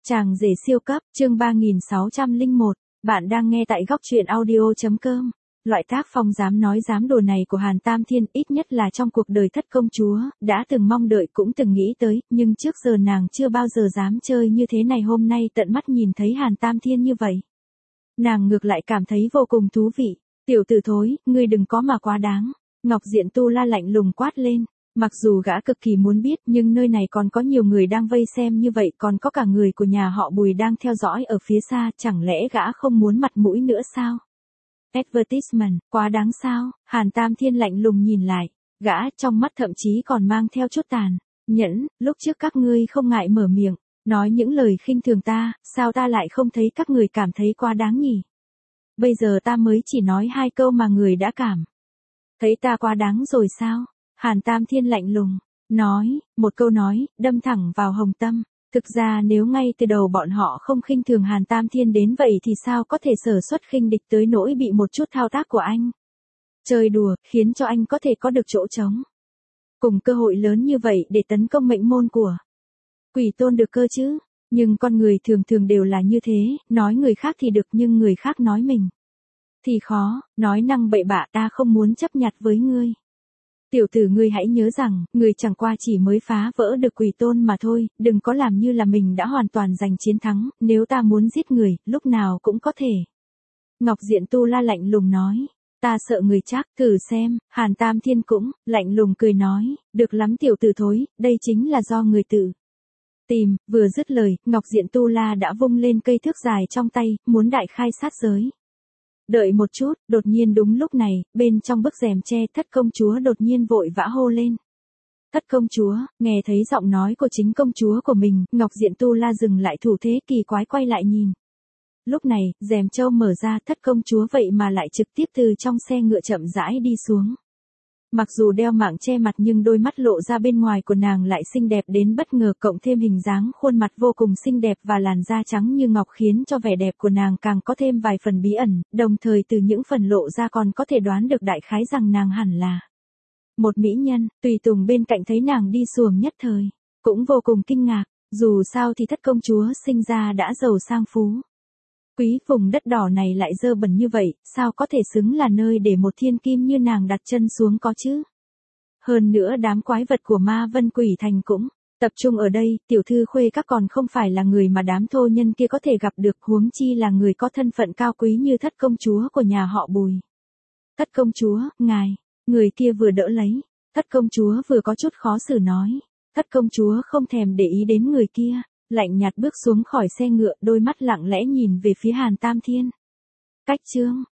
Chàng rể siêu cấp, chương 3601, bạn đang nghe tại góc truyện audio.com. Loại tác phong dám nói dám đùa này của Hàn Tam Thiên ít nhất là trong cuộc đời thất công chúa, đã từng mong đợi cũng từng nghĩ tới, nhưng trước giờ nàng chưa bao giờ dám chơi như thế này, hôm nay tận mắt nhìn thấy Hàn Tam Thiên như vậy. Nàng ngược lại cảm thấy vô cùng thú vị. Tiểu tử thối, ngươi đừng có mà quá đáng. Ngọc Diện Tu La lạnh lùng quát lên. Mặc dù gã cực kỳ muốn biết nhưng nơi này còn có nhiều người đang vây xem như vậy, còn có cả người của nhà họ Bùi đang theo dõi ở phía xa, chẳng lẽ gã không muốn mặt mũi nữa sao? Advertisement, quá đáng sao? Hàn Tam Thiên lạnh lùng nhìn lại, gã trong mắt thậm chí còn mang theo chút tàn nhẫn, lúc trước các ngươi không ngại mở miệng, nói những lời khinh thường ta, sao ta lại không thấy các người cảm thấy quá đáng nhỉ? Bây giờ ta mới chỉ nói 2 câu mà người đã cảm thấy ta quá đáng rồi sao? Hàn Tam Thiên lạnh lùng, nói, một câu nói, đâm thẳng vào hồng tâm. Thực ra nếu ngay từ đầu bọn họ không khinh thường Hàn Tam Thiên đến vậy thì sao có thể sở xuất khinh địch tới nỗi bị một chút thao tác của anh chơi đùa, khiến cho anh có thể có được chỗ trống. Cùng cơ hội lớn như vậy để tấn công mệnh môn của Quỷ Tôn được cơ chứ, nhưng con người thường thường đều là như thế, nói người khác thì được nhưng người khác nói mình thì khó, nói năng bậy bạ, ta không muốn chấp nhặt với ngươi. Tiểu tử, ngươi hãy nhớ rằng, ngươi chẳng qua chỉ mới phá vỡ được Quỷ Tôn mà thôi, đừng có làm như là mình đã hoàn toàn giành chiến thắng, nếu ta muốn giết người, lúc nào cũng có thể. Ngọc Diện Tu La lạnh lùng nói, ta sợ người chắc, thử xem. Hàn Tam Thiên cũng lạnh lùng cười nói, được lắm tiểu tử thối, đây chính là do người tự tìm. Vừa dứt lời, Ngọc Diện Tu La đã vung lên cây thước dài trong tay, muốn đại khai sát giới. Đợi một chút, đột nhiên đúng lúc này, bên trong bức rèm che, Thất công chúa đột nhiên vội vã hô lên. Thất công chúa, nghe thấy giọng nói của chính công chúa của mình, Ngọc Diện Tu La dừng lại thủ thế kỳ quái quay lại nhìn. Lúc này, rèm châu mở ra, Thất công chúa vậy mà lại trực tiếp từ trong xe ngựa chậm rãi đi xuống. Mặc dù đeo mạng che mặt nhưng đôi mắt lộ ra bên ngoài của nàng lại xinh đẹp đến bất ngờ, cộng thêm hình dáng khuôn mặt vô cùng xinh đẹp và làn da trắng như ngọc khiến cho vẻ đẹp của nàng càng có thêm vài phần bí ẩn, đồng thời từ những phần lộ ra còn có thể đoán được đại khái rằng nàng hẳn là một mỹ nhân. Tùy tùng bên cạnh thấy nàng đi xuồng nhất thời cũng vô cùng kinh ngạc, dù sao thì Thất công chúa sinh ra đã giàu sang phú quý, vùng đất đỏ này lại dơ bẩn như vậy, sao có thể xứng là nơi để một thiên kim như nàng đặt chân xuống có chứ? Hơn nữa đám quái vật của Ma Vân Quỷ Thành cũng tập trung ở đây, tiểu thư khuê các còn không phải là người mà đám thô nhân kia có thể gặp được, huống chi là người có thân phận cao quý như Thất công chúa của nhà họ Bùi. Thất công chúa, ngài, người kia vừa đỡ lấy, Thất công chúa vừa có chút khó xử nói. Thất công chúa không thèm để ý đến người kia, lạnh nhạt bước xuống khỏi xe ngựa, đôi mắt lặng lẽ nhìn về phía Hàn Tam Thiên. Cách chương